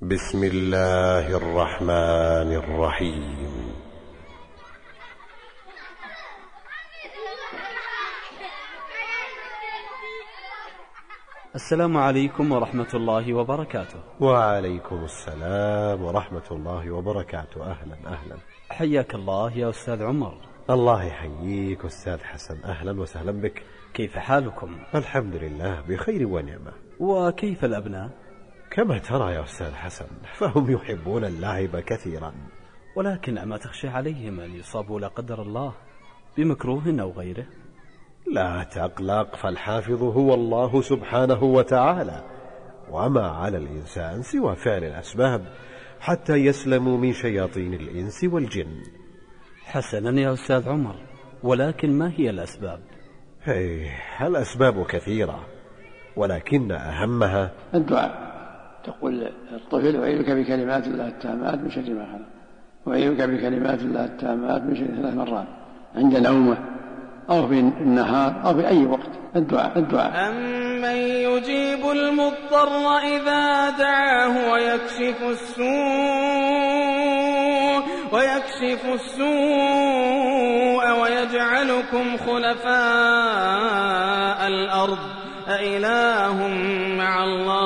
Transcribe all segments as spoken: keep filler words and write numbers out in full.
بسم الله الرحمن الرحيم. السلام عليكم ورحمة الله وبركاته. وعليكم السلام ورحمة الله وبركاته. أهلا أهلا، حياك الله يا أستاذ عمر. الله يحييك أستاذ حسن، أهلا وسهلا بك. كيف حالكم؟ الحمد لله بخير ونعمة. وكيف الأبناء؟ كما ترى يا أستاذ حسن، فهم يحبون اللعب كثيرا، ولكن أما تخشى عليهم أن يصابوا لا قدر الله بمكروه أو غيره؟ لا تقلق، فالحافظ هو الله سبحانه وتعالى، وما على الإنسان سوى فعل الأسباب حتى يسلموا من شياطين الإنس والجن. حسنا يا أستاذ عمر، ولكن ما هي الأسباب؟ هي الأسباب كثيرة، ولكن أهمها الدعاء. تقول الطفل: أعيذك بكلمات الله التامات من شر ما خلق، أعيذك بكلمات الله التامات من شر، ثلاث مرات عند نومه أو في النهار أو في أي وقت. الدعاء الدعاء أمن يجيب المضطر إذا دعاه ويكشف السوء ويكشف السوء ويجعلكم خلفاء الأرض أإله مع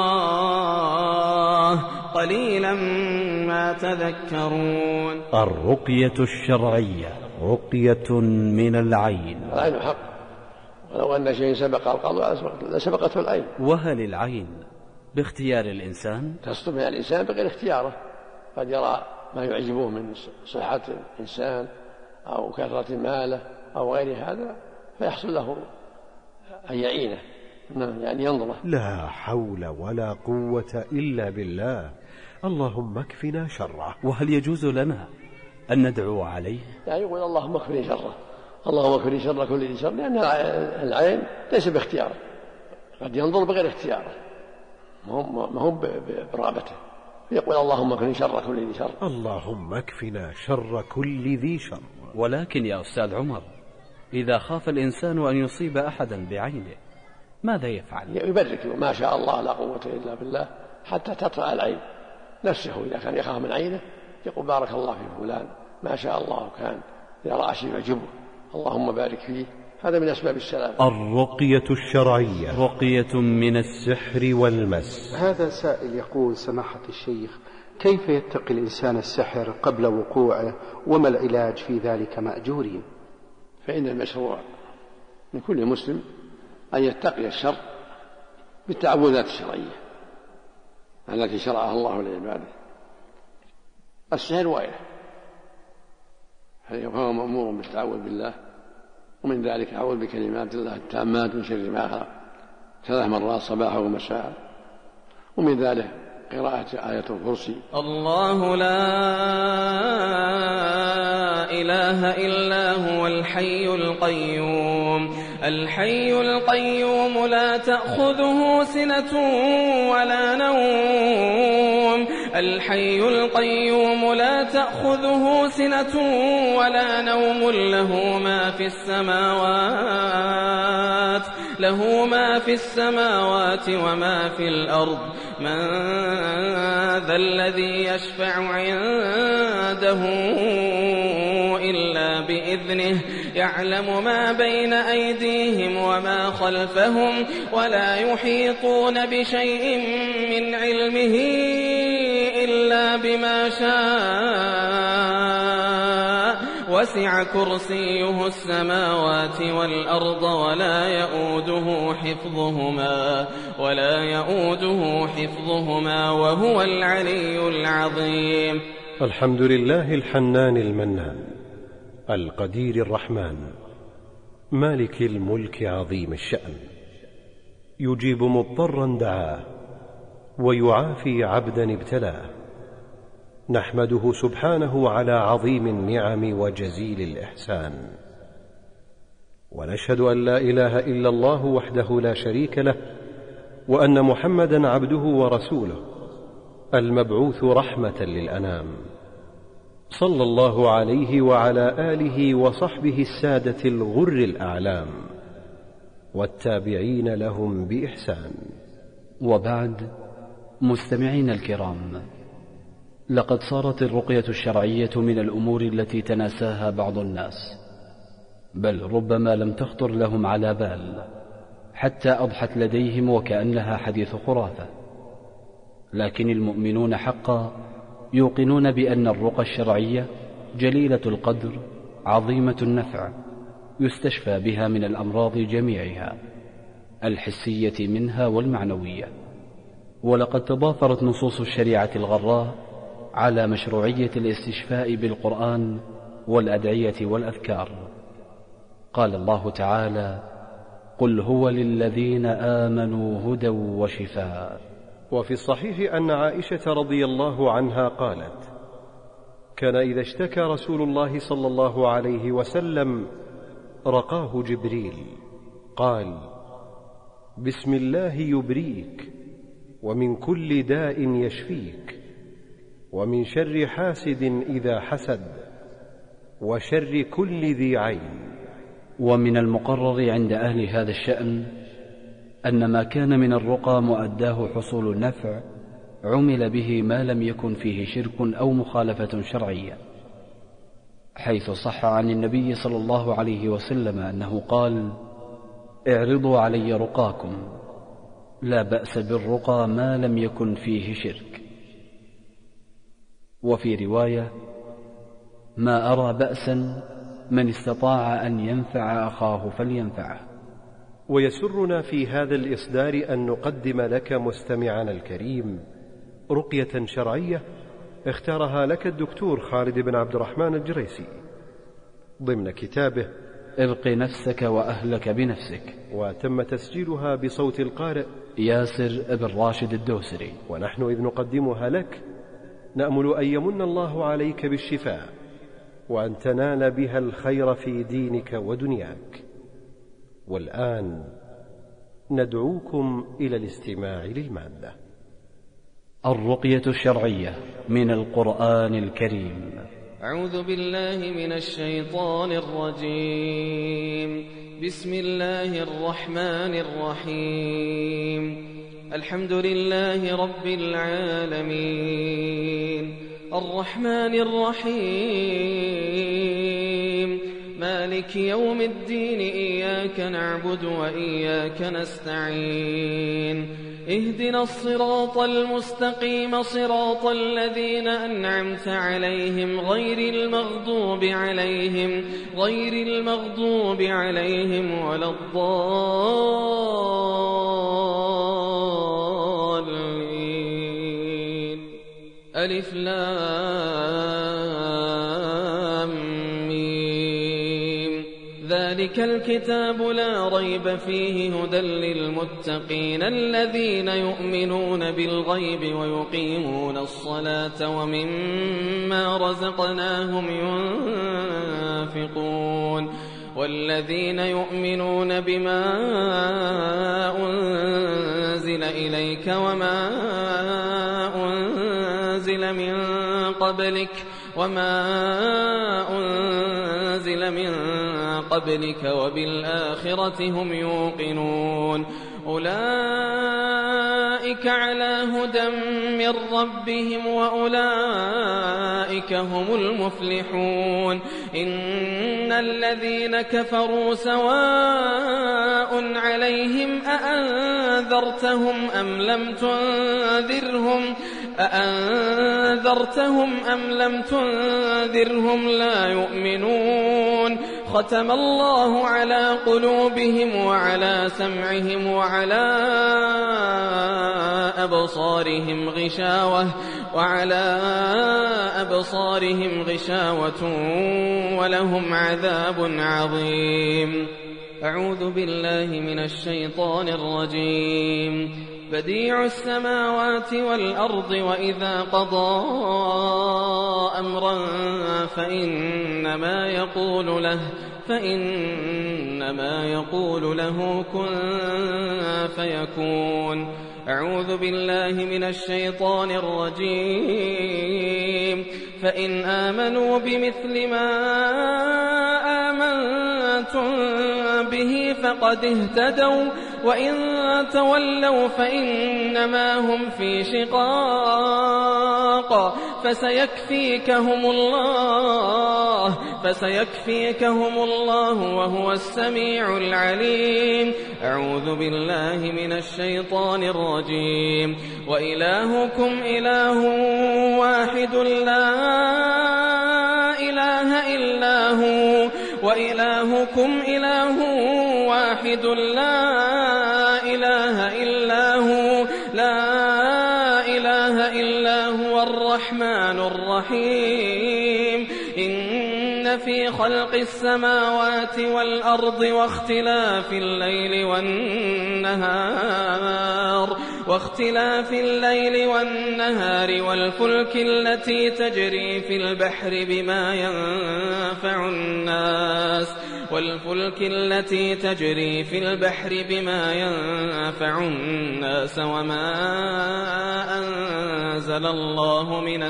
الله قليلا ما تذكرون. الرقية الشرعية رقية من العين. العين حق، ولو أن شيء سبق القضاء لسبقته العين. وهل العين باختيار الإنسان؟ تصدم من الإنسان بغير اختياره، قد يرى ما يعجبه من صحة الإنسان أو كثرة ماله أو غير هذا فيحصل له أن يعينه، يعني ينظره. لا حول ولا قوة إلا بالله، اللهم اكفنا شره. وهل يجوز لنا أن ندعو عليه؟ يعني يقول: اللهم اكفني شره، اللهم اكفني شر كل ذي شر، لأن العين ليس باختياره، قد ينظر بغير اختياره، ما هو برغبته، يقول: اللهم اكفني شر كل ذي شر. اللهم اكفنا شر كل ذي شر. ولكن يا أستاذ عمر، إذا خاف الإنسان أن يصيب أحدا بعينه ماذا يفعل؟ يبرك: ما شاء الله لا قوة إلا بالله، حتى تطرأ العين نفسه. إذا كان يخاف من عينه يقول: بارك الله في فلان، ما شاء الله كان، إذا رأى شيء يعجبه اللهم بارك فيه. هذا من أسباب السلام. الرقية الشرعية رقية من السحر والمس. هذا سائل يقول: سماحة الشيخ، كيف يتقي الإنسان السحر قبل وقوعه، وما العلاج في ذلك مأجورين؟ فإن المشروع من كل مسلم أن يتقي الشر بالتعوذات الشرعية التي شرعها الله لعباده. السحر وغيره فهو مأمور بالتعوذ بالله، ومن ذلك أعوذ بكلمات الله التامات من شر ما خلق ثلاث مرات صباحا ومساء، ومن ذلك قراءة آية الكرسي. الله لا إله إلا هو الحي القيوم الحي القيوم لا تأخذه سنة ولا نوم الحي القيوم لا تأخذه سنة ولا نوم له ما في السماوات له ما في السماوات وما في الأرض من ذا الذي يشفع عنده إلا بإذنه يعلم ما بين أيديهم وما خلفهم ولا يحيطون بشيء من علمه إلا بما شاء وسع كرسيه السماوات والأرض ولا يؤوده حفظهما ولا يؤوده حفظهما وهو العلي العظيم. الحمد لله الحنان المنان القدير الرحمن مالك الملك عظيم الشأن، يجيب مضطرا دعاه ويعافي عبدا ابتلاه. نحمده سبحانه على عظيم النعم وجزيل الإحسان، ونشهد أن لا إله إلا الله وحده لا شريك له، وأن محمدا عبده ورسوله المبعوث رحمة للأنام، صلى الله عليه وعلى آله وصحبه السادة الغر الأعلام والتابعين لهم بإحسان. وبعد، مستمعين الكرام، لقد صارت الرقية الشرعية من الأمور التي تناساها بعض الناس، بل ربما لم تخطر لهم على بال حتى أضحت لديهم وكأنها حديث خرافة. لكن المؤمنون حقا يوقنون بأن الرقى الشرعية جليلة القدر عظيمة النفع، يستشفى بها من الأمراض جميعها، الحسية منها والمعنوية. ولقد تضافرت نصوص الشريعة الغراء على مشروعية الاستشفاء بالقرآن والأدعية والأذكار. قال الله تعالى: قل هو للذين آمنوا هدى وشفاء. وفي الصحيح أن عائشة رضي الله عنها قالت: كان إذا اشتكى رسول الله صلى الله عليه وسلم رقاه جبريل، قال: بسم الله يبريك، ومن كل داء يشفيك، ومن شر حاسد إذا حسد، وشر كل ذي عين. ومن المقرر عند أهل هذا الشأن أن ما كان من الرقى مؤداه حصول النفع عمل به ما لم يكن فيه شرك أو مخالفة شرعية، حيث صح عن النبي صلى الله عليه وسلم أنه قال: اعرضوا علي رقاكم، لا بأس بالرقى ما لم يكن فيه شرك. وفي رواية: ما أرى بأسا من استطاع أن ينفع أخاه فلينفعه. ويسرنا في هذا الإصدار أن نقدم لك مستمعنا الكريم رقية شرعية اختارها لك الدكتور خالد بن عبد الرحمن الجريسي ضمن كتابه ارق نفسك وأهلك بنفسك، وتم تسجيلها بصوت القارئ ياسر بن راشد الدوسري. ونحن إذ نقدمها لك نأمل أن يمن الله عليك بالشفاء، وأن تنال بها الخير في دينك ودنياك. والآن ندعوكم إلى الاستماع للمادة. الرقية الشرعية من القرآن الكريم. أعوذ بالله من الشيطان الرجيم. بسم الله الرحمن الرحيم. الحمد لله رب العالمين، الرحمن الرحيم، مالك يوم الدين، إياك نعبد وإياك نستعين، اهدنا الصراط المستقيم، صراط الذين أنعمت عليهم، غير المغضوب عليهم غير المغضوب عليهم ولا الضالين. ألف لام ميم. ذلك الكتاب لا ريب فيه هدى للمتقين الذين يؤمنون بالغيب ويقيمون الصلاة ومما رزقناهم ينفقون والذين يؤمنون بما أنزل إليك وما أنزل من قبلك وما أنزل من قبلك وبالآخرة هم يوقنون أولئك على هدى من ربهم وأولئك هم المفلحون. إن الذين كفروا سواء عليهم أأنذرتهم أم لم تنذرهم أأنذرتهم أم لم تنذرهم لا يؤمنون. ختم الله على قلوبهم وعلى سمعهم وعلى أبصارهم غشاوة وعلى أبصارهم غشاوة ولهم عذاب عظيم. أعوذ بالله من الشيطان الرجيم. بديع السماوات والأرض وإذا قضى أمرا فإنما يقول له فإنما يقول له كن فيكون. أعوذ بالله من الشيطان الرجيم. فإن آمنوا بمثل ما آمنتم به فقد اهتدوا وإن تولوا فإنما هم في شقاق الحق فسيكفيكهم الله فسيكفيكهم الله وهو السميع العليم. أعوذ بالله من الشيطان الرجيم. وإلهكم إله واحد لا إله إلا هو وإلهكم إله واحد لا إله إلا هو لا إله إلا هو الرحمن الرحيم. إن في خلق السماوات والأرض واختلاف الليل والنهار واختلاف الليل والنهار والفلك التي تجري في البحر بما ينفع الناس والفلك التي تجري في البحر بما ينفع الناس وما أنزل الله من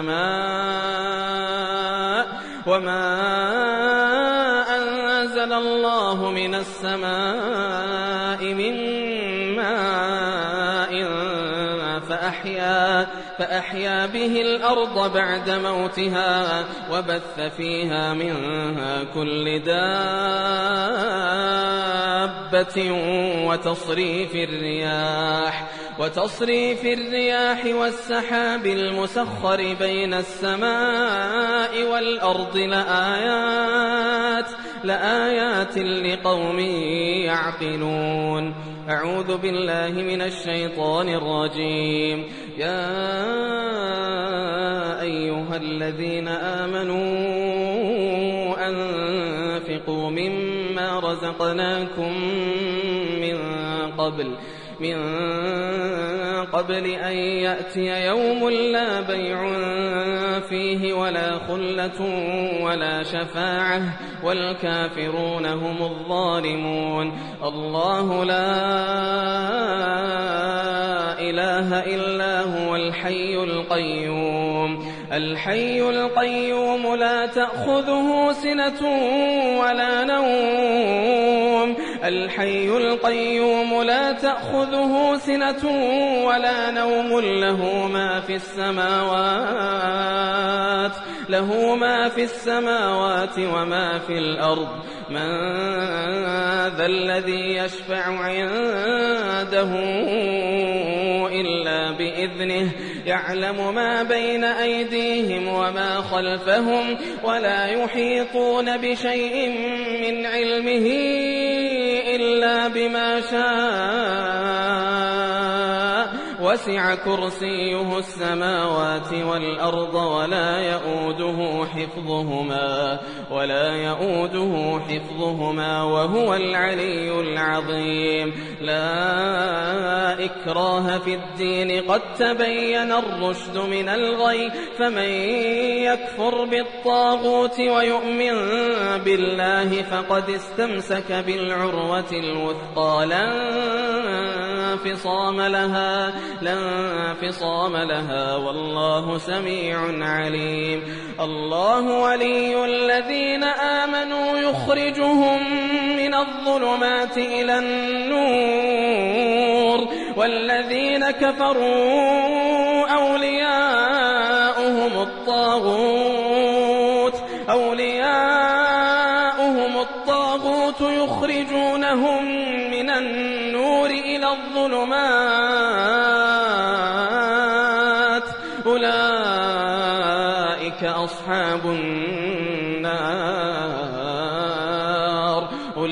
السماء وما أنزل الله من السماء من ماء فأحيا فأحيا به الأرض بعد موتها وبث فيها من كل دابة وتصريف الرياح وتصريف الرياح والسحاب المسخر بين السماء والأرض لآيات لآيات لقوم يعقلون. أعوذ بالله من الشيطان الرجيم. يا أيها الذين آمنوا أنفقوا مما رزقناكم من قبل من قبل أن يأتي يوم لا بيع فيه ولا خلة ولا شفاعة والكافرون هم الظالمون. الله لا إله إلا هو الحي القيوم الحي القيوم لا تأخذه سنة ولا نوم الحي القيوم لا تأخذه سنة ولا نوم له ما في السماوات له ما في السماوات وما في الأرض. من ذا الذي يشفع عنده إلا بإذنه يعلم ما بين أيديهم وما خلفهم ولا يحيطون بشيء من علمه إلا بما شاء وسع كرسيه السماوات والأرض ولا يؤوده حفظهما ولا يؤوده حفظهما وهو العلي العظيم. لا إكراه في الدين قد تبين الرشد من الغي فمن يكفر بالطاغوت ويؤمن بالله فقد استمسك بالعروة الوثقى لا انفصام لها لا انفصام لها والله سميع عليم. الله ولي الذين آمنوا يخرجهم من الظلمات إلى النور والذين كفروا أولياؤهم الطاغوت أولياؤهم الطاغوت يخرجونهم من النور إلى الظلمات أولئك أصحاب النار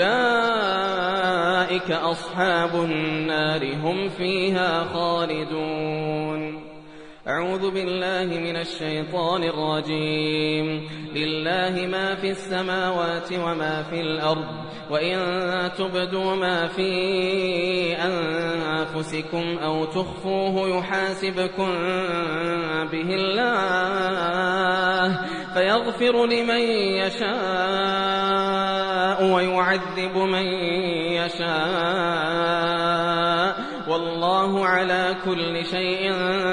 أولئك أصحاب النار هم فيها خالدون. أعوذ بالله من الشيطان الرجيم. لله ما في السماوات وما في الأرض وإن تبدوا ما في أنفسكم أو تخفوه يحاسبكم به الله فيغفر لمن يشاء ويعذب من يشاء والله على كل شيء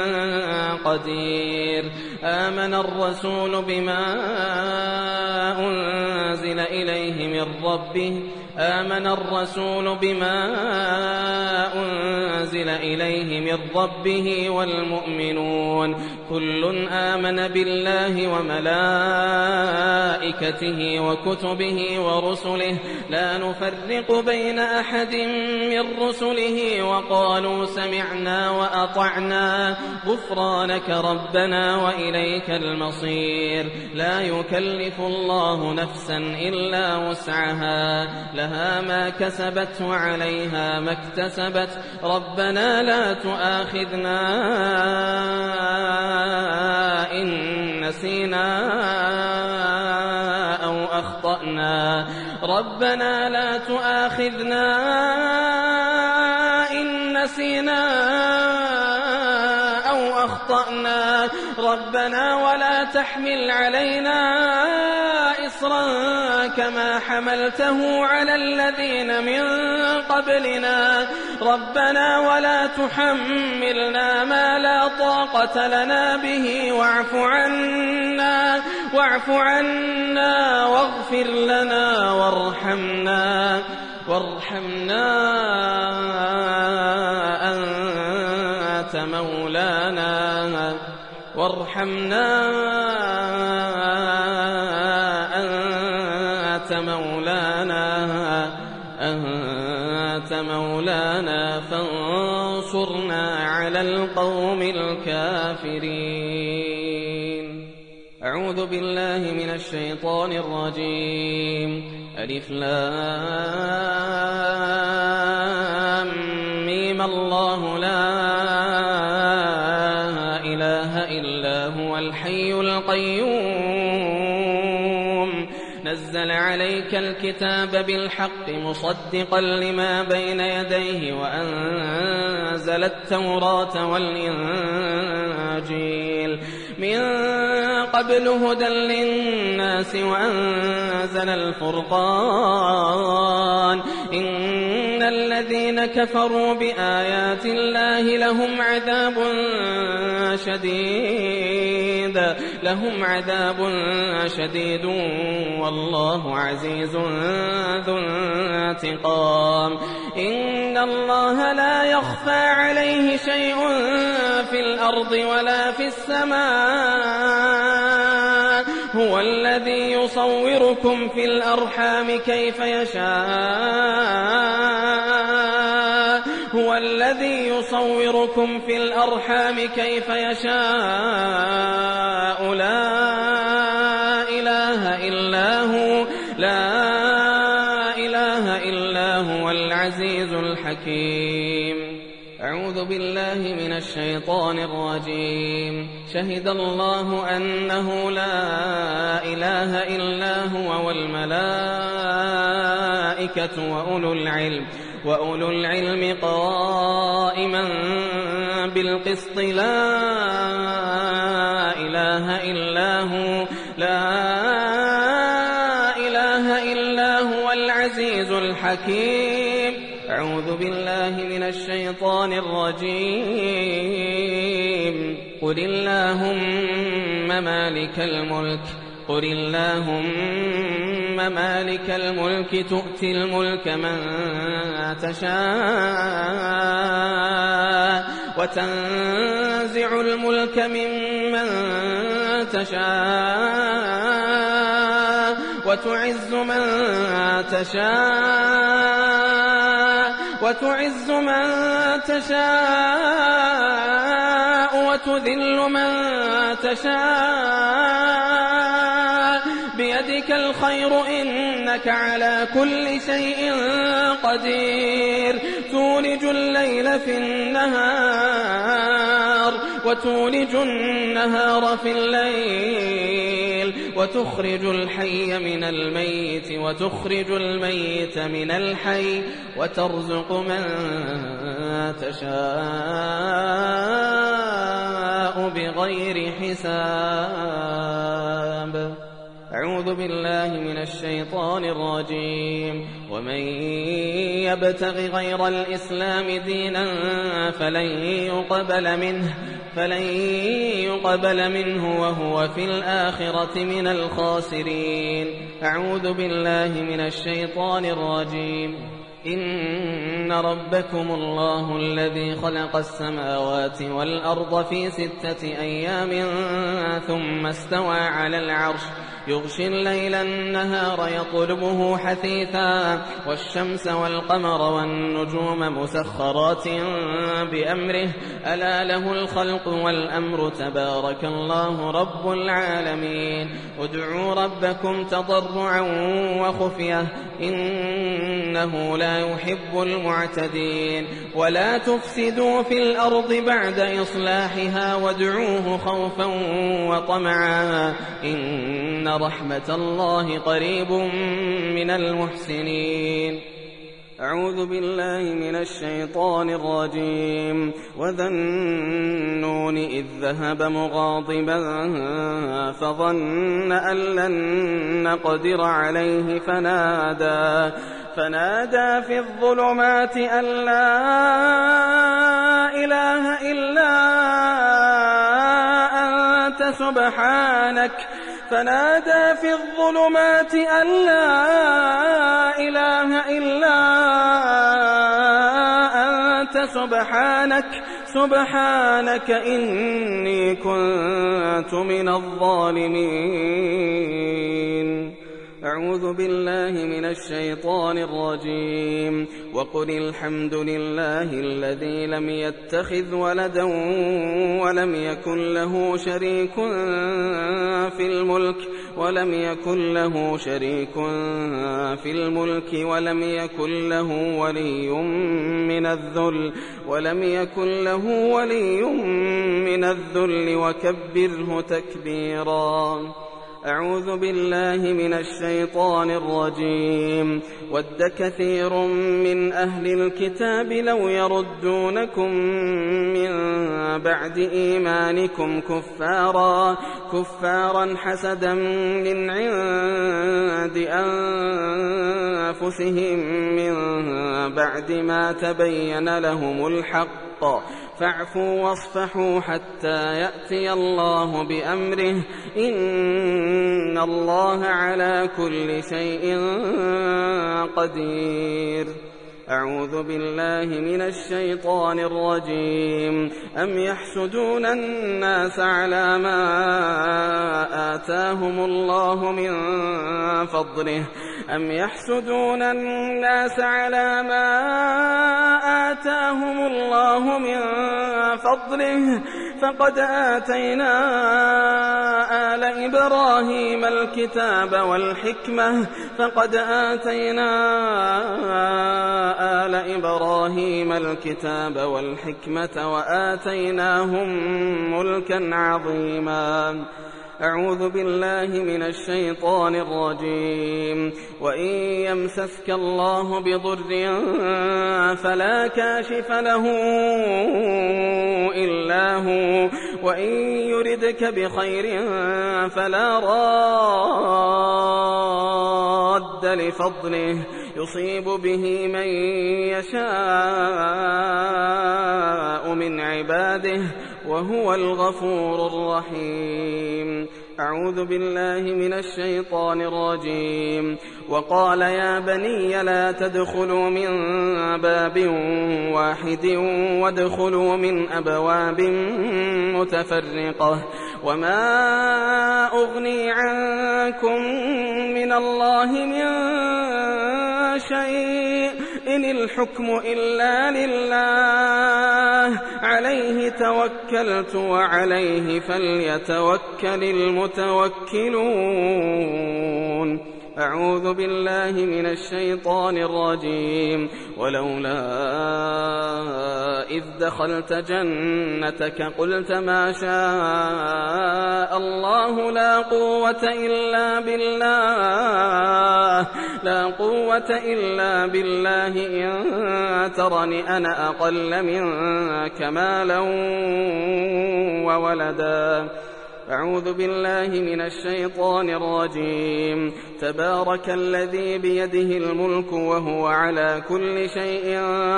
قدير. آمن الرسول بما أنزل إليه من ربه آمن الرسول بما أنزل إليه من ربه والمؤمنون كل آمن بالله وملائكته وكتبه ورسله لا نفرق بين أحد من رسله وقالوا سمعنا وأطعنا غفرانك ربنا وإليك المصير لا يكلف الله نفسا إلا وسعها لها ما كسبت وعليها ما اكتسبت ربنا لا تؤاخذنا إن نسينا أو أخطأنا ربنا لا تؤاخذنا إن نسينا أو أخطأنا ربنا ولا تحمل علينا إصرا كما حملته على الذين من قبلنا ربنا ولا تحملنا ما لا طاقة لنا به واعف عنا واعف عنا واغفر لنا وارحمنا وارحمنا أنت مولانا وارحمنا أنت مولانا أنت مولانا فانصرنا على القوم الكافرين. أعوذ بالله من الشيطان الرجيم. ألف لام ميم الله لا إله إلا هو الحي القيوم نزل عليك الكتاب بالحق مصدقا لما بين يديه وأنزل التوراة والإنجيل من قبل هدى للناس وأنزل الفرقان إن الذين كفروا بآيات الله لهم عذاب شديد لهم عذاب شديد والله عزيز ذو انتقام. إن الله لا يخفى عليه شيء في الأرض ولا في السماء هو الذي يصوركم في الأرحام كيف يشاء هو الذي يصوركم في الأرحام كيف يشاء لا إله إلا هو لا إله إلا هو العزيز الحكيم. أعوذ بالله من الشيطان الرجيم. شهد الله أنه لا إله إلا هو والملائكة وأولو العلم وأولو العلم قائما بالقسط لا إله إلا هو لا إله إلا هو العزيز الحكيم. أعوذ بالله من الشيطان الرجيم. قل اللهم مالك الملك قل اللهم مالك الملك تؤتي الملك من تشاء وتنزع الملك ممن تشاء وتعز من تشاء وتعز من تشاء وتذل من تشاء بيدك الخير إنك على كل شيء قدير. تولج الليل في النهار وتولج النهار في الليل وتخرج الحي من الميت وتخرج الميت من الحي وترزق من تشاء بغير حساب. أعوذ بالله من الشيطان الرجيم. ومن يبتغ غير الإسلام دينا فلن يقبل منه فلن وقبل منه وهو في الآخرة من الخاسرين. أعوذ بالله من الشيطان الرجيم. إن ربكم الله الذي خلق السماوات والأرض في ستة أيام ثم استوى على العرش يغشي الليل النهار يطلبه حثيثا والشمس والقمر والنجوم مسخرات بأمره ألا له الخلق والأمر تبارك الله رب العالمين. ادعوا ربكم تضرعا وخفية إنه لا يحب المعتدين. ولا تفسدوا في الأرض بعد إصلاحها وادعوه خوفا وطمعا إن رحمة الله قريب من المحسنين. أعوذ بالله من الشيطان الرجيم. وذا النون إذ ذهب مغاضبا فظن أن لن نقدر عليه فنادى فنادى في الظلمات أن لا إله إلا أنت سبحانك فنادى في الظلمات أن لا إله إلا أنت سبحانك سبحانك إني كنت من الظالمين. أعوذ بالله من الشيطان الرجيم. وقل الحمد لله الذي لم يتخذ ولدا ولم يكن له شريك في الملك ولم يكن له شريك في الملك ولم يكن له ولي من الذل ولم يكن له ولي من الذل وكبره تكبيرا. أعوذ بالله من الشيطان الرجيم. ود كثير من أهل الكتاب لو يردونكم من بعد إيمانكم كفارا كفارا حسدا من عند أنفسهم من بعد ما تبين لهم الحق فاعفوا واصفحوا حتى يأتي الله بأمره إن الله على كل شيء قدير. أعوذ بالله من الشيطان الرجيم. أم يحسدون الناس على ما آتاهم الله من فضله أم يحسدون الناس على ما آتاهم الله من فضله فقد آتينا آل إبراهيم الكتاب والحكمة فقد آتينا آل إبراهيم الكتاب والحكمة وآتيناهم ملكا عظيما. أعوذ بالله من الشيطان الرجيم. وإن يمسسك الله بضر فلا كاشف له إلا هو وإن يردك بخير فلا راد لفضله يصيب به من يشاء من عباده وهو الغفور الرحيم. أعوذ بالله من الشيطان الرجيم. وقال يا بني لا تدخلوا من باب واحد وادخلوا من أبواب متفرقة وما أغني عنكم من الله من شيء إن الحكم إلا لله عليه توكلت وعليه فليتوكل المتوكلون. أعوذ بالله من الشيطان الرجيم. ولولا إذ دخلت جنتك قلت ما شاء الله لا قوة إلا بالله لا قوة إلا بالله إن ترني أنا أقل منك مالا وولدا أعوذ بالله من الشيطان الرجيم. تبارك الذي بيده الملك وهو على كل شيء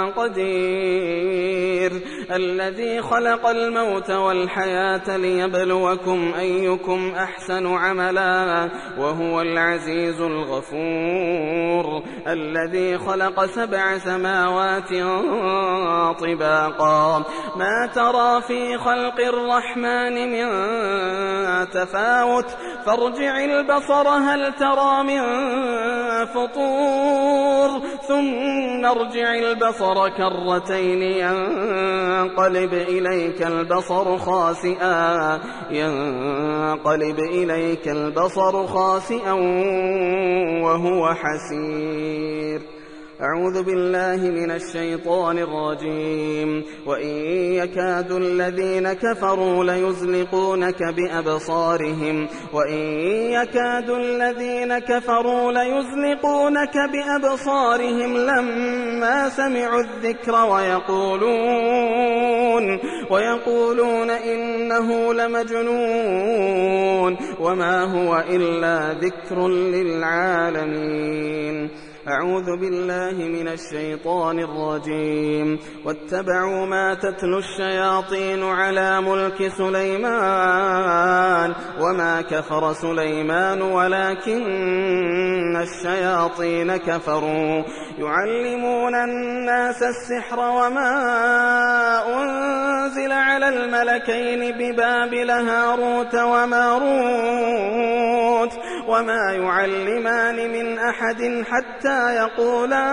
قدير، الذي خلق الموت والحياة ليبلوكم أيكم أحسن عملا وهو العزيز الغفور، الذي خلق سبع سماوات طباقا ما ترى في خلق الرحمن من تفاوت فارجع البصر هل ترى من فطور ثم ارجع البصر كرتين ينقلب إليك البصر خاسئا ينقلب إليك البصر خاسئا وهو حسير. أعوذ بالله من الشيطان الرجيم. وإن يكاد الذين كفروا ليزلقونك بأبصارهم وإن يكاد الذين كفروا ليزلقونك بأبصارهم لما سمعوا الذكر ويقولون ويقولون إنه لمجنون وما هو إلا ذكر للعالمين. أعوذ بالله من الشيطان الرجيم. واتبعوا ما تتلو الشياطين على ملك سليمان وما كفر سليمان ولكن الشياطين كفروا يعلمون الناس السحر وما أنزل على الملكين ببابل هاروت وماروت وما يعلمان من أحد حتى يقولا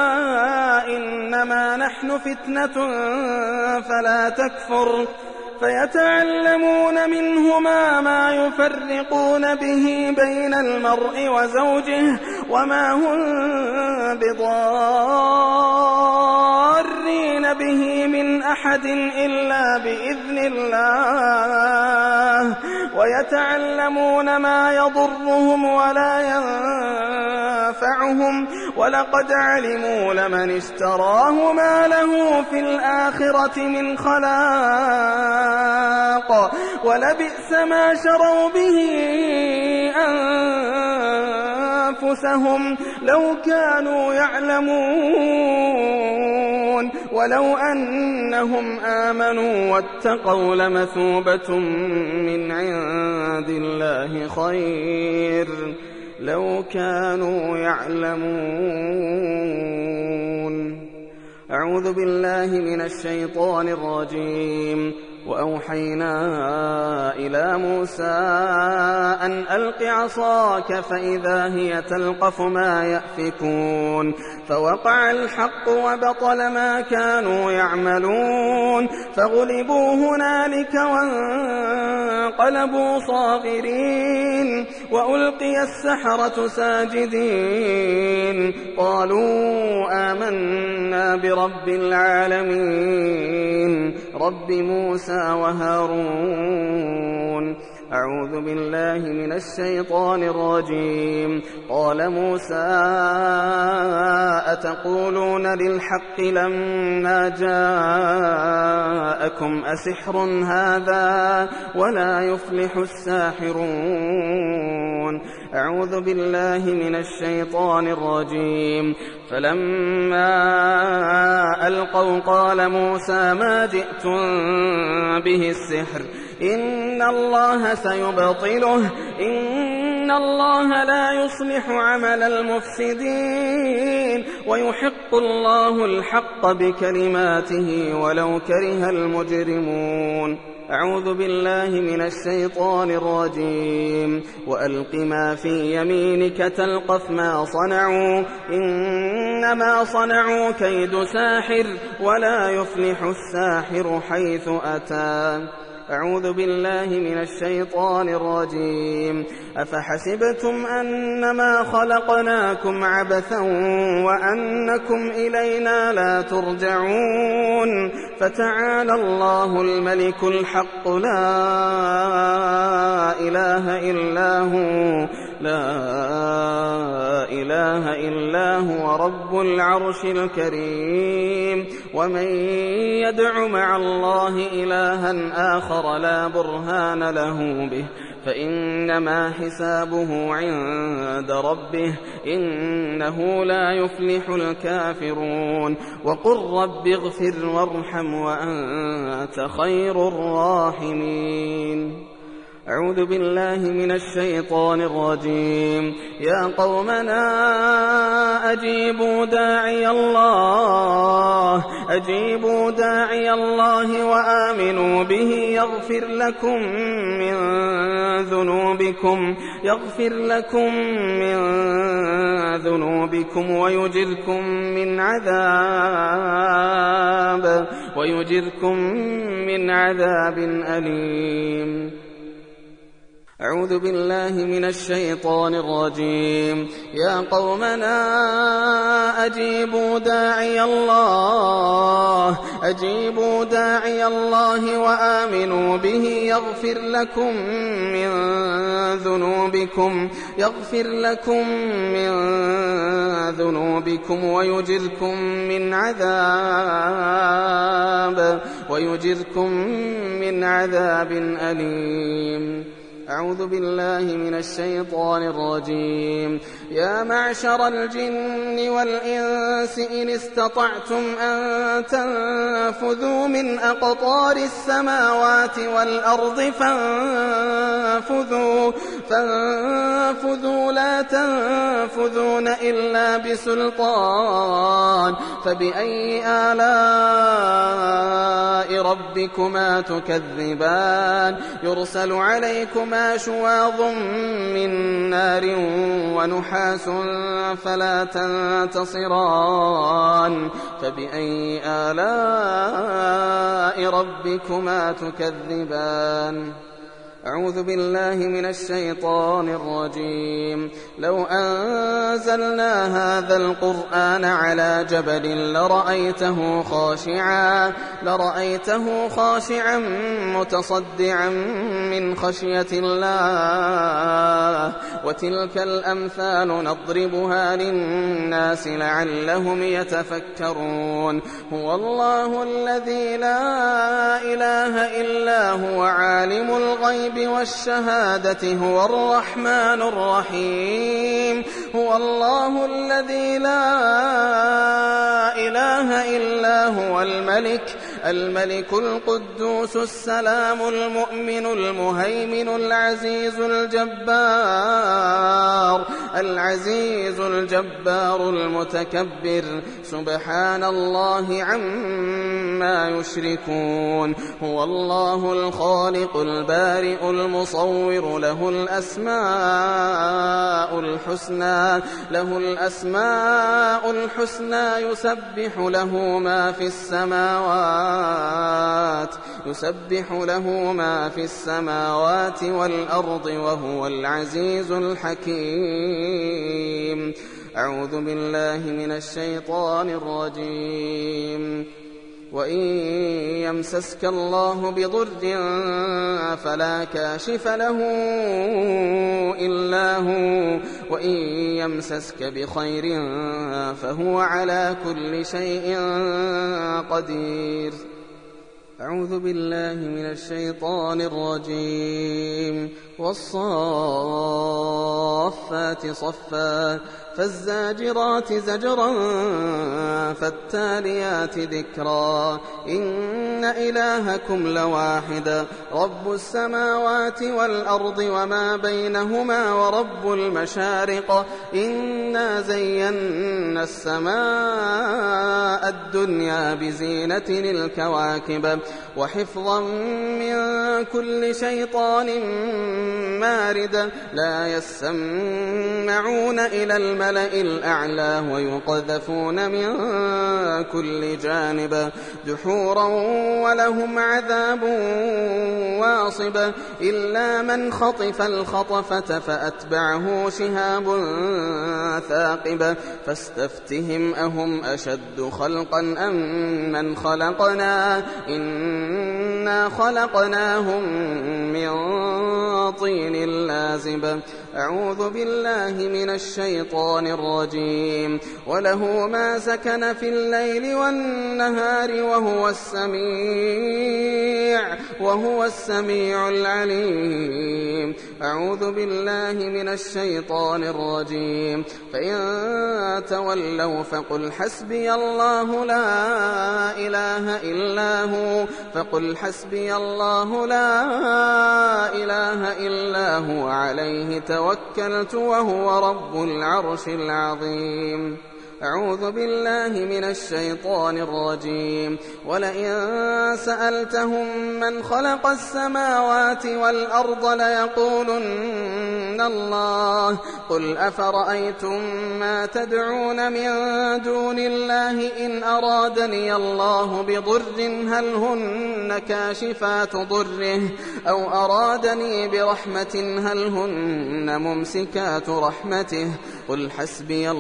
إنما نحن فتنة فلا تكفر فيتعلمون منهما ما يفرقون به بين المرء وزوجه وما هم بضارين به من أحد إلا بإذن الله ويتعلمون ما يضرهم ولا ينفعهم ولقد علموا لمن اشتراه ما له في الآخرة من خلاق ولبئس ما شروا به أنفسهم لو كانوا يعلمون ولو أنهم آمنوا واتقوا لمثوبة من عند الله خير لو كانوا يعلمون. أعوذ بالله من الشيطان الرجيم. وأوحينا إلى موسى أن ألق عصاك فإذا هي تلقف ما يأفكون فوقع الحق وبطل ما كانوا يعملون فغلبوا هنالك وانقلبوا صاغرين وألقي السحرة ساجدين قالوا آمنا برب العالمين رب موسى وهارون. أعوذ بالله من الشيطان الرجيم. قال موسى أتقولون للحق لما جاءكم أسحر هذا ولا يفلح الساحرون. أعوذ بالله من الشيطان الرجيم. فلما ألقوا قال موسى ما جئتم به السحر إن الله سيبطله إن الله لا يصلح عمل المفسدين ويحق الله الحق بكلماته ولو كره المجرمون. أعوذ بالله من الشيطان الرجيم. وألق ما في يمينك تلقف ما صنعوا إنما صنعوا كيد ساحر ولا يفلح الساحر حيث أتى. أعوذ بالله من الشيطان الرجيم. أفحسبتم أنما خلقناكم عبثا وأنكم إلينا لا ترجعون فتعالى الله الملك الحق لا إله إلا هو لا إله إلا هو رب العرش الكريم. ومن يدع مع الله إلها آخر لا برهان له به فإنما حسابه عند ربه إنه لا يفلح الكافرون وقل رب اغفر وارحم وأنت خير الراحمين. أعوذ بالله من الشيطان الرجيم. يا قومنا أجيبوا داعي الله أجيبوا داعي الله وآمنوا به يغفر لكم من ذنوبكم يغفر لكم من ذنوبكم ويجركم من عذاب ويجركم من عذاب أليم. أعوذ بالله من الشيطان الرجيم. يا قومنا أجيبوا داعي الله أجيبوا داعي الله وآمنوا به يغفر لكم من ذنوبكم يغفر لكم من ذنوبكم ويجركم من عذاب ويجركم من عذاب أليم. أعوذ بالله من الشيطان الرجيم. يا معشر الجن والإنس إن استطعتم أن تنفذوا من أقطار السماوات والأرض فانفذوا فانفذوا لا تنفذون إلا بسلطان فبأي آلاء ربكما تكذبان يرسل عليكما شواظ من نار ونحاس فلا تنتصران فبأي آلاء ربكما تكذبان. أعوذ بالله من الشيطان الرجيم. لو أنزلنا هذا القرآن على جبل لرأيته خاشعا لرأيته خاشعا متصدعا من خشية الله وتلك الأمثال نضربها للناس لعلهم يتفكرون. هو الله الذي لا إله إلا هو عالم الغيب والشهادة هو الرحمن الرحيم. هو الله الذي لا إله إلا هو الملك الملك القدوس السلام المؤمن المهيمن العزيز الجبار العزيز الجبار المتكبر سبحان الله عما يشركون. هو الله الخالق البارئ المصور له الأسماء الحسنى له الأسماء الحسنى يسبح له ما في السماوات يسبح له ما في السماوات والأرض وهو العزيز الحكيم. أعوذ بالله من الشيطان الرجيم. وإن يمسسك الله بضر فلا كاشف له إلا هو وإن يمسسك بخير فهو على كل شيء قدير. أعوذ بالله من الشيطان الرجيم. والصافات صفا فالزاجرات زجرا فالتاليات ذكرا إن إلهكم لواحد رب السماوات والأرض وما بينهما ورب المشارق إنا زينا السماء الدنيا بزينة الكواكب وحفظا من كل شيطان مارد لا يسمعون إلى الملأ الأعلى ويقذفون من كل جانب دحورا ولهم عذاب واصب إلا من خطف الخطفة فأتبعه شهاب ثاقب فاستفتهم أهم أشد خلقا أم من خلقنا إنا خلقناهم من طين لازب كاذب. أعوذ بالله من الشيطان الرجيم. وله ما سكن في الليل والنهار وهو السميع وهو السميع العليم. أعوذ بالله من الشيطان الرجيم. فإن تولوا فقل حسبي الله لا إله إلا هو فقل حسبي الله لا إله إلا هو عليه توكلت وهو رب العرش العظيم. أعوذ بالله من الشيطان الرجيم. ولئن سألتهم من خلق السماوات والأرض ليقولن الله. قل أفرأيتم ما تدعون من دون الله إن أرادني الله بضر هل هن كاشفات ضره أو أرادني برحمة هل هن ممسكات رحمته. قل حسبي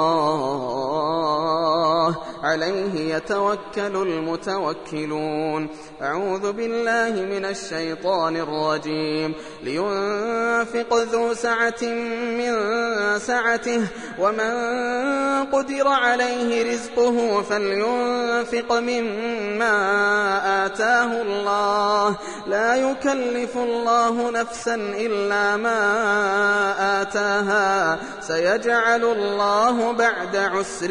الله عليه يتوكل المتوكلون. أعوذ بالله من الشيطان الرجيم. لينفق ذو سعة من سعته ومن قدر عليه رزقه فلينفق مما آتاه الله لا يكلف الله نفسا إلا ما آتاها سيجعل الله بعد عسر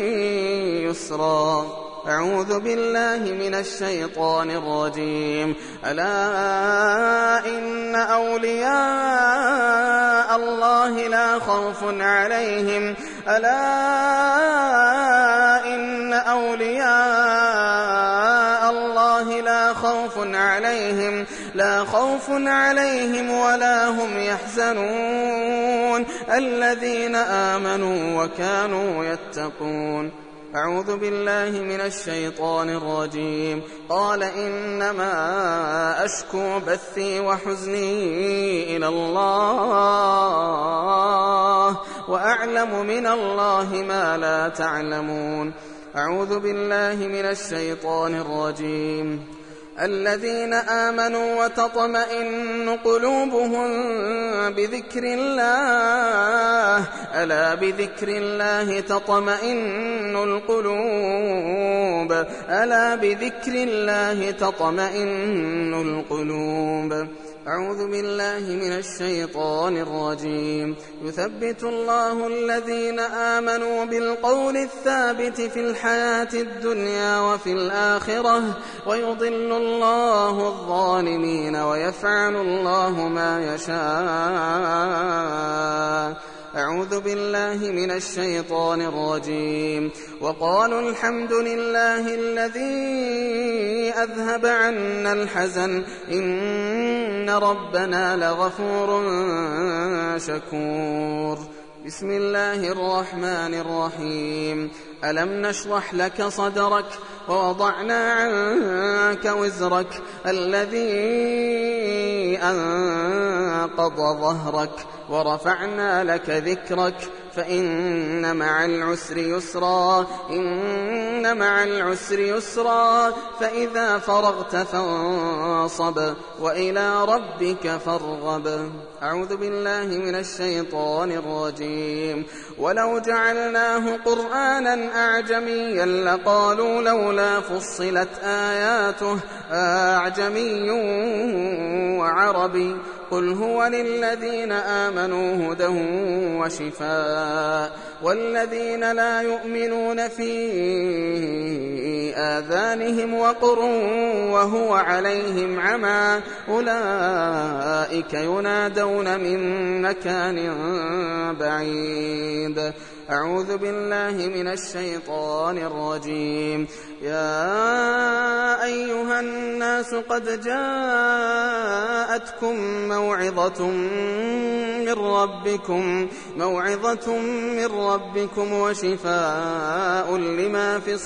يسرا. أعوذ بالله من الشيطان الرجيم. ألا إن أولياء الله لا خوف عليهم ألا إن أولياء الله لا خوف عليهم لا خوف عليهم ولا هم يحزنون الذين آمنوا وكانوا يتقون. أعوذ بالله من الشيطان الرجيم. قال إنما أشكو بثي وحزني إلى الله وأعلم من الله ما لا تعلمون. أعوذ بالله من الشيطان الرجيم. الذين آمنوا وتطمئن قلوبهم بذكر الله ألا بذكر الله تطمئن القلوب ألا بذكر الله تطمئن القلوب. أعوذ بالله من الشيطان الرجيم. يثبت الله الذين آمنوا بالقول الثابت في الحياة الدنيا وفي الآخرة ويضل الله الظالمين ويفعل الله ما يشاء. أعوذ بالله من الشيطان الرجيم. وقالوا الحمد لله الذي أذهب عنا الحزن إن ربنا لغفور شكور. بسم الله الرحمن الرحيم. ألم نشرح لك صدرك ووضعنا عنك وزرك الذي أنقض ظهرك ورفعنا لك ذكرك فإن مع العسر يسرا إن مع العسر يسرا فإذا فرغت فانصب وإلى ربك فارغب. أعوذ بالله من الشيطان الرجيم. ولو جعلناه قرآنا أعجميا لقالوا لولا فصلت آياته أعجمي وعربي قل هو للذين آمنوا هدى وشفاء والذين لا يؤمنون في آذانهم وقر وهو عليهم عمى أولئك ينادون من مكان بعيد. أعوذ بالله من الشيطان الرجيم. يا أيها الناس قد جاءتكم موعظة من ربكم موعظة من ربكم وشفاء لما في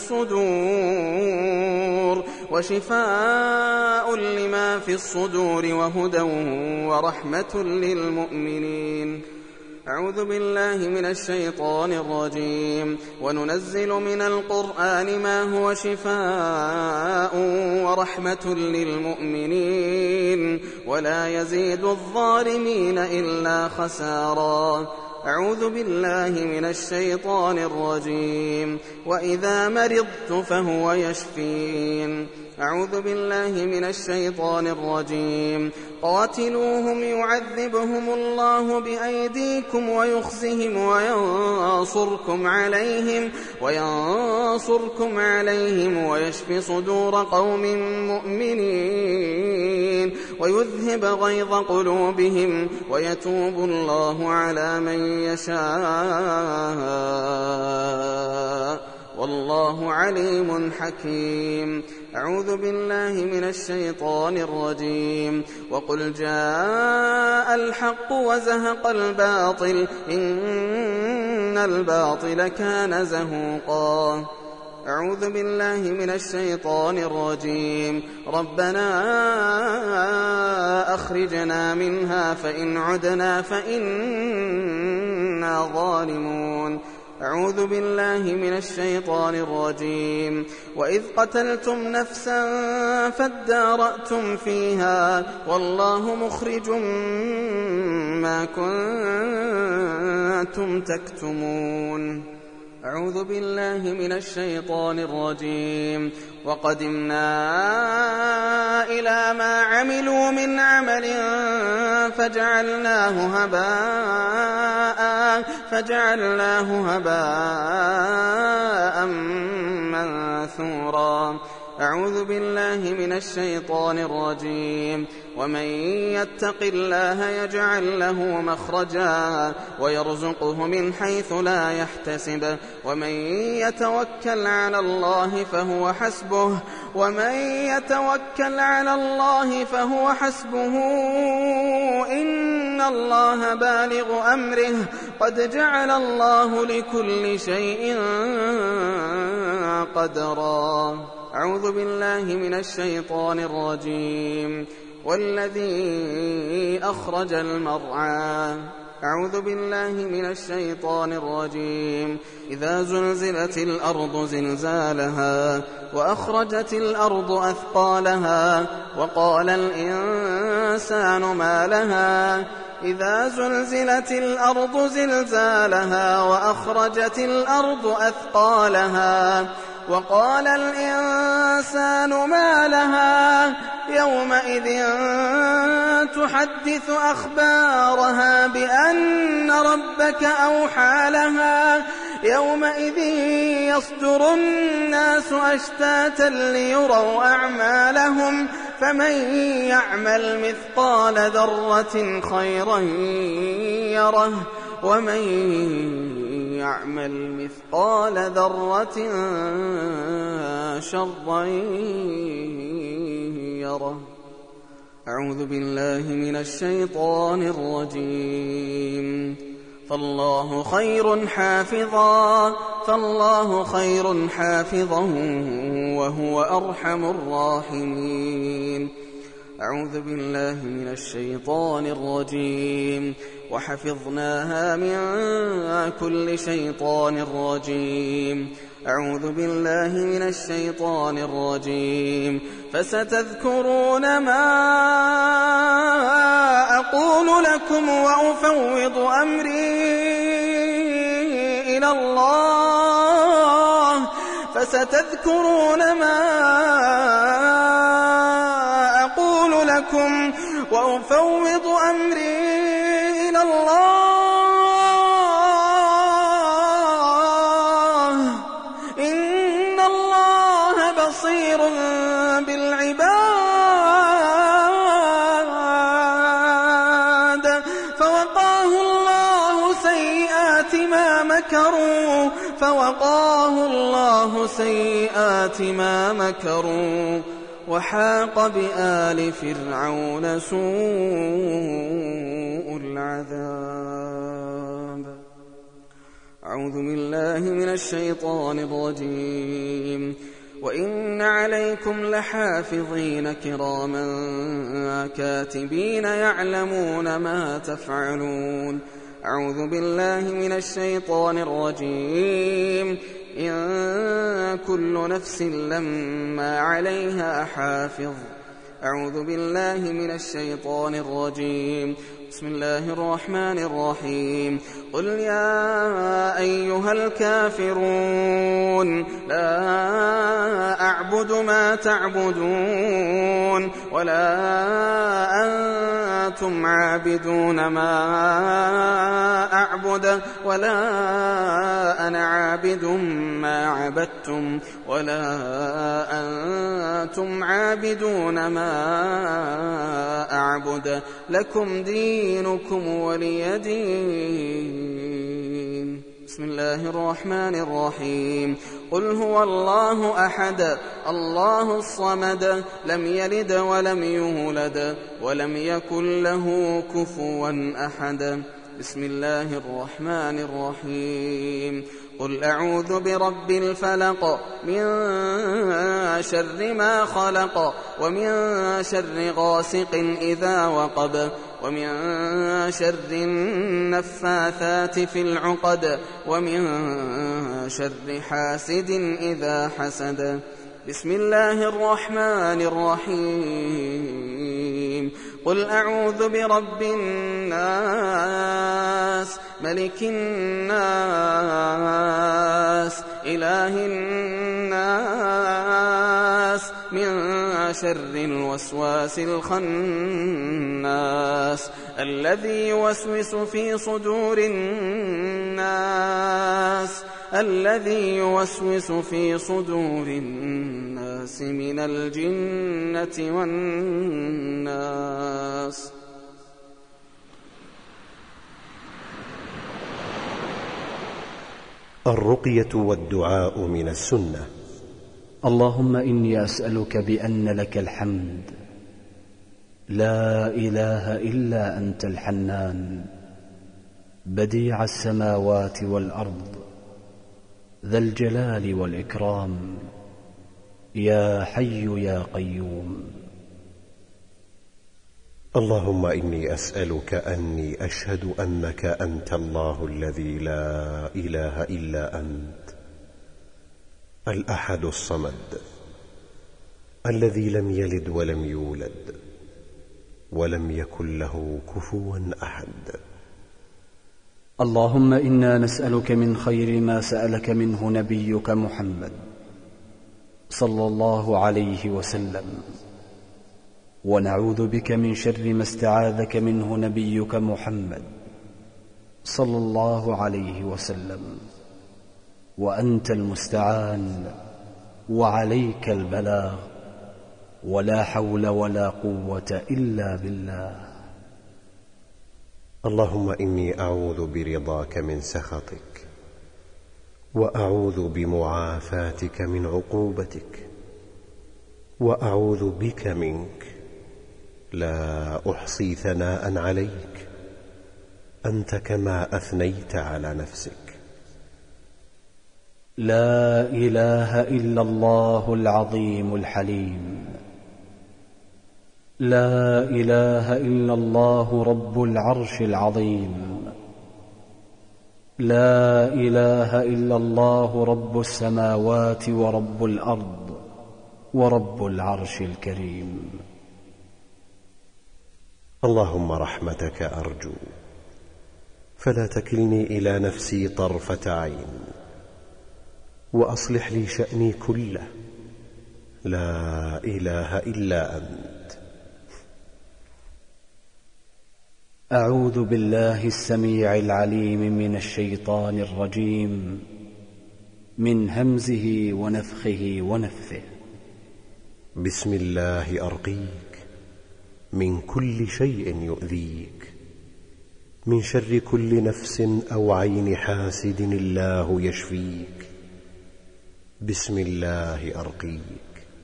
الصدور وشفاء لما في الصدور وهدى ورحمة للمؤمنين. أعوذ بالله من الشيطان الرجيم. وننزل من القرآن ما هو شفاء ورحمة للمؤمنين ولا يزيد الظالمين إلا خسارا. أعوذ بالله من الشيطان الرجيم. وإذا مرضت فهو يشفين. أعوذ بالله من الشيطان الرجيم. قاتلوهم يعذبهم الله بأيديكم ويخزهم وينصركم عليهم وينصركم عليهم ويشف صدور قوم مؤمنين ويذهب غيظ قلوبهم ويتوب الله على من يشاء والله عليم حكيم. أعوذ بالله من الشيطان الرجيم. وقل جاء الحق وزهق الباطل إن الباطل كان زهوقا. أعوذ بالله من الشيطان الرجيم. ربنا أخرجنا منها فإن عدنا فإنا ظالمون. أعوذ بالله من الشيطان الرجيم. وإذ قتلتم نفسا فادارأتم فيها والله مخرج ما كنتم تكتمون. أعوذ بالله من الشيطان الرجيم. وقدمنا إلى ما عملوا من عمل فجعلناه هباء فجعلناه هباء منثورا. أعوذ بالله من الشيطان الرجيم. ومن يتق الله يجعل له مخرجا ويرزقه من حيث لا يحتسب ومن يتوكل على الله فهو حسبه ومن يتوكل على الله فهو حسبه إن الله بالغ أمره قد جعل الله لكل شيء قدرا. أعوذ بالله من الشيطان الرجيم. والذي أخرج المرعى. أعوذ بالله من الشيطان الرجيم. إذا زلزلت الأرض زلزالها وأخرجت الأرض أثقالها وقال الإنسان ما لها إذا زلزلت الأرض زلزالها وأخرجت الأرض أثقالها وقال الإنسان ما لها يومئذ تحدث أخبارها بأن ربك أوحى لها يومئذ يصدر الناس أشتاتا ليروا أعمالهم فمن يعمل مثقال ذرة خيرا يره ومن يعمل مثقال ذرة شرا يره. أعوذ بالله من الشيطان الرجيم. فالله خير حافظا فالله خير حافظا وهو أرحم الراحمين. أعوذ بالله من الشيطان الرجيم. وحفظناها من كل شيطان رجيم. أعوذ بالله من الشيطان الرجيم. فستذكرون ما أقول لكم وأفوض أمري إلى الله فستذكرون ما أقول لكم وأفوض أمري إلى الله إن الله بصير بالعباد. فوقاه الله سيئات ما مكروا فوقاه الله سيئات ما مكروا وحاق بآل فرعون سوء العذاب. أعوذ بالله من الشيطان الرجيم. وإن عليكم لحافظين كراما كاتبين يعلمون ما تفعلون. أعوذ بالله من الشيطان الرجيم. إن كل نفس لما عليها حافظ. أعوذ بالله من الشيطان الرجيم. بسم الله الرحمن الرحيم. قل يا أيها الكافرون لا أعبد ما تعبدون ولا أنتم عابدون ما أعبد ولا أنا عابد ما عبدتم ولا أنتم عابدون ما أعبد لكم دينكم ولي دين. بسم الله الرحمن الرحيم. قل هو الله أحد الله الصمد لم يلد ولم يولد ولم يكن له كفوا أحد. بسم الله الرحمن الرحيم. قل أعوذ برب الفلق من شر ما خلق ومن شر غاسق إذا وقب ومن شر النفاثات في العقد ومن شر حاسد إذا حسد. بسم الله الرحمن الرحيم. قل أعوذ برب الناس ملك الناس إله الناس من شر الوسواس الخناس الذي يوسوس في صدور الناس الذي يوسوس في صدور الناس من الجنة والناس. الرقية والدعاء من السنة. اللهم إني أسألك بأن لك الحمد لا إله إلا أنت الحنان بديع السماوات والأرض ذا الجلال والإكرام يا حي يا قيوم. اللهم إني أسألك أني أشهد أنك أنت الله الذي لا إله إلا أنت الأحد الصمد الذي لم يلد ولم يولد ولم يكن له كفوا أحد. اللهم إنا نسألك من خير ما سألك منه نبيك محمد صلى الله عليه وسلم ونعوذ بك من شر ما استعاذك منه نبيك محمد صلى الله عليه وسلم وأنت المستعان وعليك البلاغ ولا حول ولا قوة إلا بالله. اللهم إني أعوذ برضاك من سخطك وأعوذ بمعافاتك من عقوبتك وأعوذ بك منك لا أحصي ثناء عليك أنت كما أثنيت على نفسك. لا إله إلا الله العظيم الحليم لا إله إلا الله رب العرش العظيم لا إله إلا الله رب السماوات ورب الأرض ورب العرش الكريم. اللهم رحمتك أرجو فلا تكلني إلى نفسي طرفة عين وأصلح لي شأني كله لا إله إلا أنت. أعوذ بالله السميع العليم من الشيطان الرجيم من همزه ونفخه ونفثه. بسم الله أرقيك من كل شيء يؤذيك من شر كل نفس أو عين حاسد الله يشفيك. بسم الله أرقيك.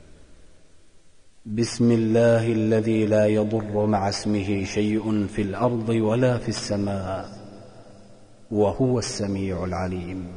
بسم الله الذي لا يضر مع اسمه شيء في الأرض ولا في السماء وهو السميع العليم.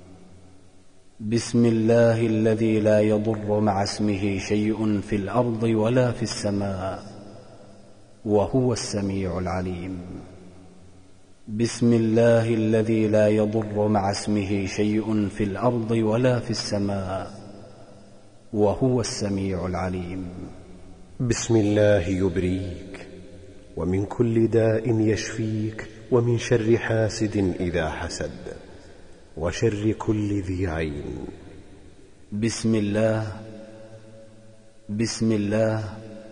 بسم الله الذي لا يضر مع اسمه شيء في الأرض ولا في السماء وهو السميع العليم. بسم الله الذي لا يضر مع اسمه شيء في الأرض ولا في السماء وهو السميع العليم. بسم الله يبريك ومن كل داء يشفيك ومن شر حاسد إذا حسد وشر كل ذي عين. بسم الله بسم الله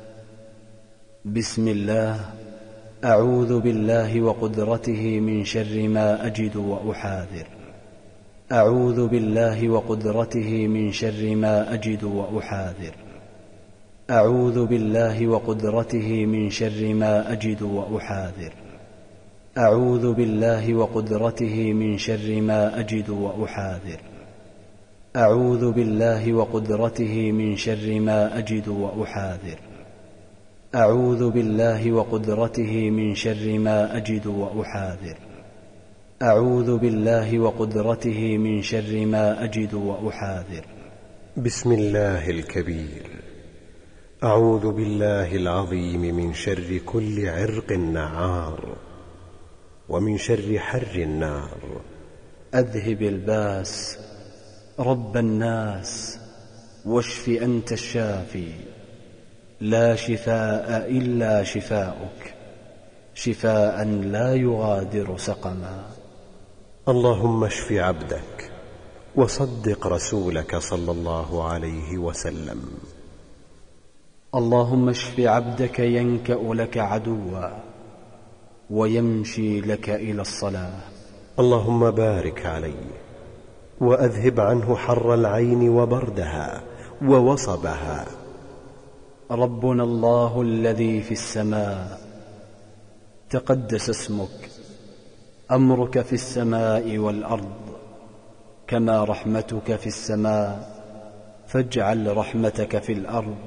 بسم الله أعوذ بالله وقدرته من شر ما أجد وأحاذر. أعوذ بالله وقدرته من شر ما أجد وأحاذر. أعوذ بالله وقدرته من شر ما أجد وأحاذر. أعوذ بالله وقدرته من شر ما أجد وأحاذر. أعوذ بالله وقدرته من شر ما أجد وأحاذر. أعوذ بالله وقدرته من شر ما أجد وأحاذر. أعوذ بالله وقدرته من شر ما أجد وأحاذر. بسم الله الكبير. أعوذ بالله العظيم من شر كل عرق نعار ومن شر حر النار. أذهب الباس رب الناس واشف أنت الشافي لا شفاء إلا شفاؤك شفاء لا يغادر سقما. اللهم اشف عبدك وصدق رسولك صلى الله عليه وسلم. اللهم اشف عبدك ينكأ لك عدوا ويمشي لك إلى الصلاة. اللهم بارك عليه وأذهب عنه حر العين وبردها ووصبها. ربنا الله الذي في السماء تقدس اسمك. أمرك في السماء والأرض كما رحمتك في السماء فاجعل رحمتك في الأرض.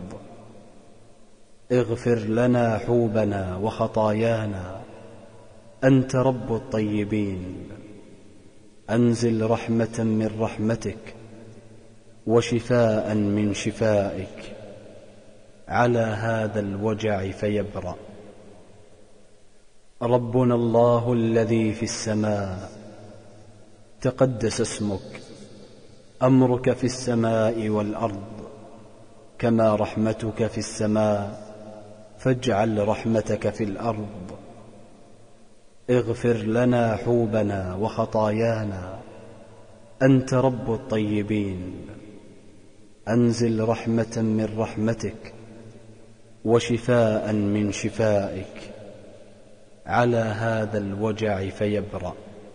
اغفر لنا حوبنا وخطايانا أنت رب الطيبين. أنزل رحمة من رحمتك وشفاء من شفائك على هذا الوجع فيبرأ. ربنا الله الذي في السماء تقدس اسمك. أمرك في السماء والأرض كما رحمتك في السماء فاجعل رحمتك في الأرض. اغفر لنا حوبنا وخطايانا أنت رب الطيبين. أنزل رحمة من رحمتك وشفاء من شفائك على هذا الوجع فيبرأ.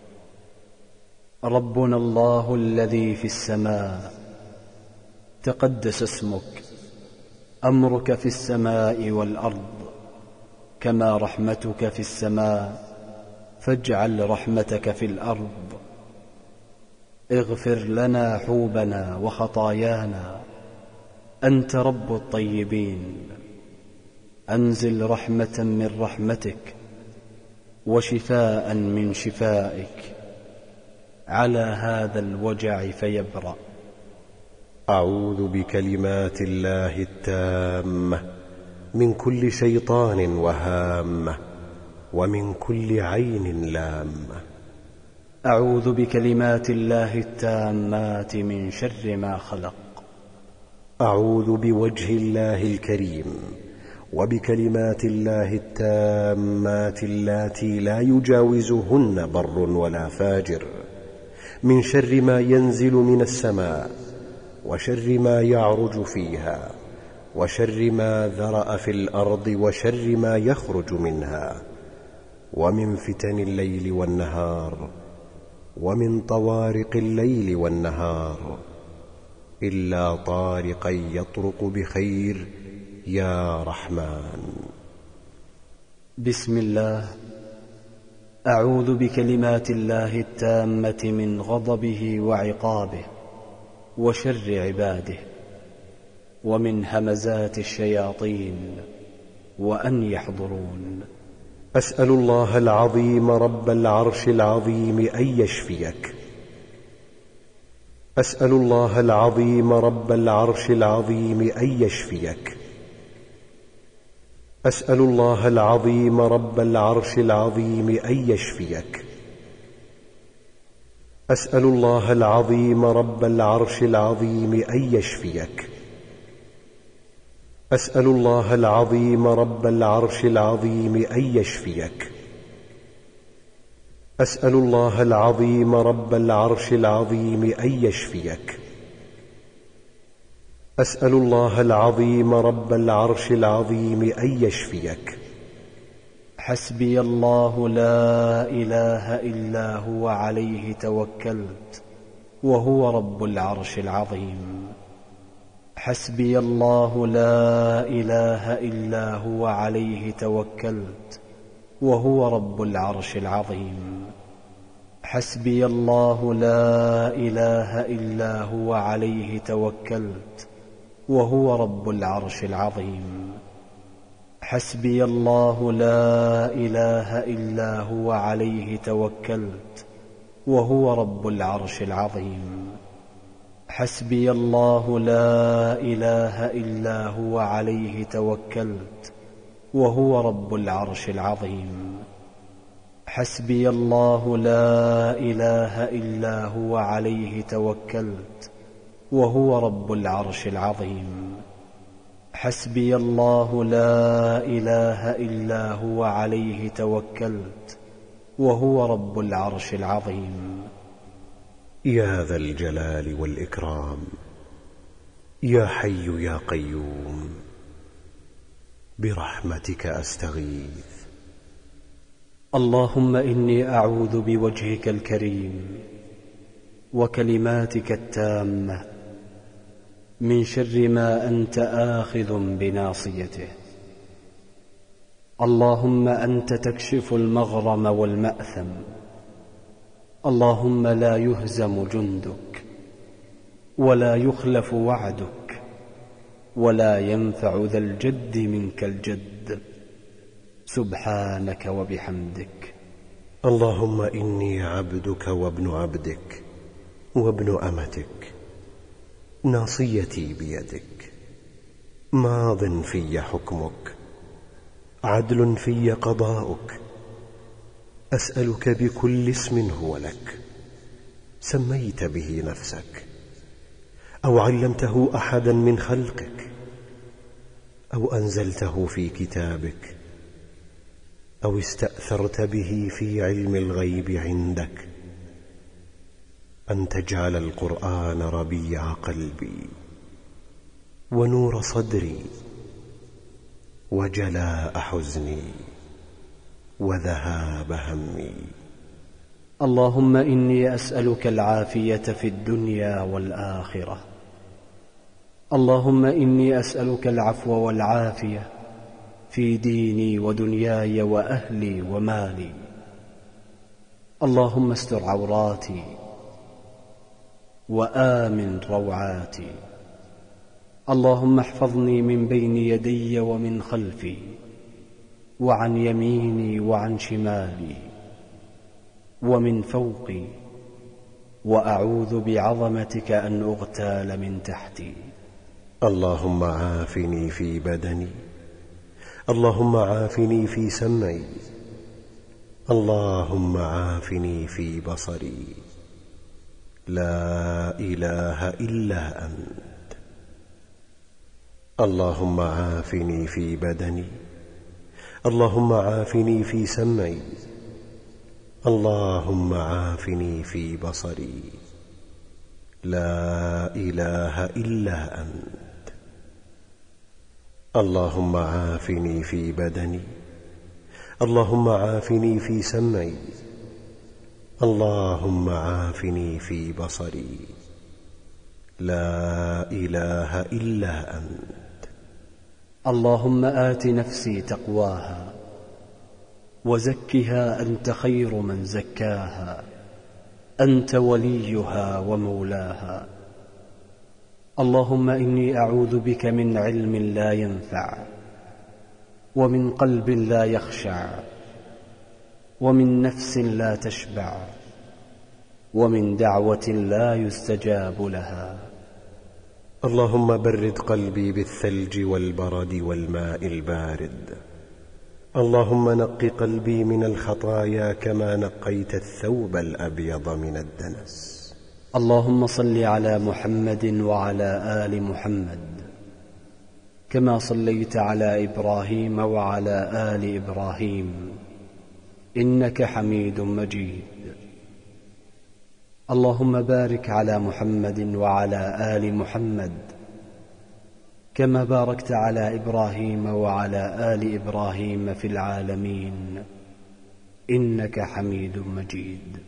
ربنا الله الذي في السماء تقدس اسمك. أمرك في السماء والأرض كما رحمتك في السماء فاجعل رحمتك في الأرض. اغفر لنا حوبنا وخطايانا أنت رب الطيبين. أنزل رحمة من رحمتك وشفاء من شفائك على هذا الوجع فيبرأ. أعوذ بكلمات الله التامة من كل شيطان وهامة ومن كل عين لامة. أعوذ بكلمات الله التامات من شر ما خلق. أعوذ بوجه الله الكريم وبكلمات الله التامات اللاتي لا يجاوزهن بر ولا فاجر من شر ما ينزل من السماء وشر ما يعرج فيها وشر ما ذرأ في الأرض وشر ما يخرج منها ومن فتن الليل والنهار ومن طوارق الليل والنهار إلا طارقا يطرق بخير يا رحمن. بسم الله. أعوذ بكلمات الله التامة من غضبه وعقابه وشر عباده ومن همزات الشياطين وأن يحضرون. أسأل الله العظيم رب العرش العظيم أن يشفيك. أسأل الله العظيم رب العرش العظيم أن يشفيك. أسأل الله العظيم رب العرش العظيم أن يشفيك. أسأل الله العظيم رب العرش العظيم أن يشفيك. أسأل الله العظيم رب العرش العظيم أن يشفيك. أسأل الله العظيم رب العرش العظيم أن يشفيك. أسأل الله العظيم رب العرش العظيم أن يشفيك. حسبي الله لا إله إلا هو عليه توكلت وهو رب العرش العظيم. حسبي الله لا إله إلا هو عليه توكلت وهو رب العرش العظيم. حسبي الله لا إله إلا هو عليه توكلت وهو رب العرش العظيم. حسبي الله لا إله إلا هو عليه توكلت وهو رب العرش العظيم. حسبي الله لا إله إلا هو عليه توكلت وهو رب العرش العظيم. حسبي الله لا إله إلا هو عليه توكلت وهو رب العرش العظيم. حسبي الله لا إله إلا هو عليه توكلت وهو رب العرش العظيم. يا ذا الجلال والإكرام، يا حي يا قيوم، برحمتك أستغيث. اللهم إني أعوذ بوجهك الكريم وكلماتك التامة من شر ما أنت آخذ بناصيته. اللهم أنت تكشف المغرم والمأثم. اللهم لا يهزم جندك ولا يخلف وعدك ولا ينفع ذا الجد منك الجد، سبحانك وبحمدك. اللهم إني عبدك وابن عبدك وابن أمتك، ناصيتي بيدك، ماض في حكمك، عدل في قضاؤك. أسألك بكل اسم هو لك سميت به نفسك أو علمته أحدا من خلقك أو أنزلته في كتابك أو استأثرت به في علم الغيب عندك، أن تجعل القرآن ربيع قلبي ونور صدري وجلاء حزني وذهاب همي. اللهم إني أسألك العافية في الدنيا والآخرة. اللهم إني أسألك العفو والعافية في ديني ودنياي وأهلي ومالي. اللهم استر عوراتي وآمن روعاتي. اللهم احفظني من بين يدي ومن خلفي وعن يميني وعن شمالي ومن فوقي، وأعوذ بعظمتك أن أغتال من تحتي. اللهم عافني في بدني، اللهم عافني في سمعي، اللهم عافني في بصري. لا إله إلا أنت. اللهم عافني في بدني، اللهم عافني في سمعي، اللهم عافني في بصري. لا إله إلا أنت. اللهم عافني في بدني، اللهم عافني في سمعي، اللهم عافني في بصري. لا إله إلا أنت. اللهم آت نفسي تقواها وزكها أنت خير من زكاها، أنت وليها ومولاها. اللهم إني أعوذ بك من علم لا ينفع ومن قلب لا يخشع ومن نفس لا تشبع ومن دعوة لا يستجاب لها. اللهم برد قلبي بالثلج والبرد والماء البارد، اللهم نق قلبي من الخطايا كما نقيت الثوب الأبيض من الدنس. اللهم صل على محمد وعلى آل محمد كما صليت على إبراهيم وعلى آل إبراهيم إنك حميد مجيد. اللهم بارك على محمد وعلى آل محمد كما باركت على إبراهيم وعلى آل إبراهيم في العالمين إنك حميد مجيد.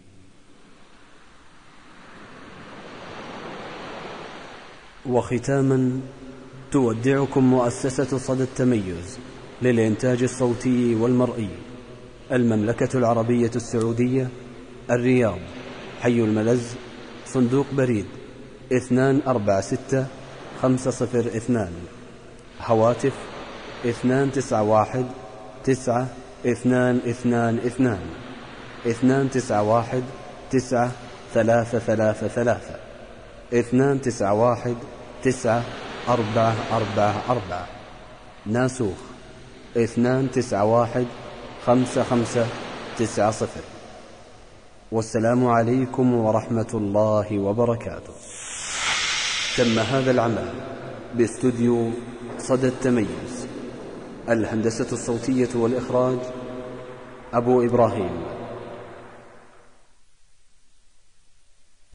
وختاما تودعكم مؤسسة صدى التميز للإنتاج الصوتي والمرئي، المملكة العربية السعودية، الرياض، حي الملز، صندوق بريد اثنان أربعة ستة خمسة صفر اثنان، هواتف اثنان تسعة واحد تسعة اثنان اثنان اثنان اثنان تسعة واحد تسعة ثلاثة ثلاثة ثلاثة اثنان تسعة واحد تسعة أربعة أربعة أربعة، ناسوخ اثنان تسعة واحد خمسة خمسة تسعة صفر. والسلام عليكم ورحمة الله وبركاته. تم هذا العمل باستوديو صدى التميز، الهندسة الصوتية والإخراج أبو إبراهيم.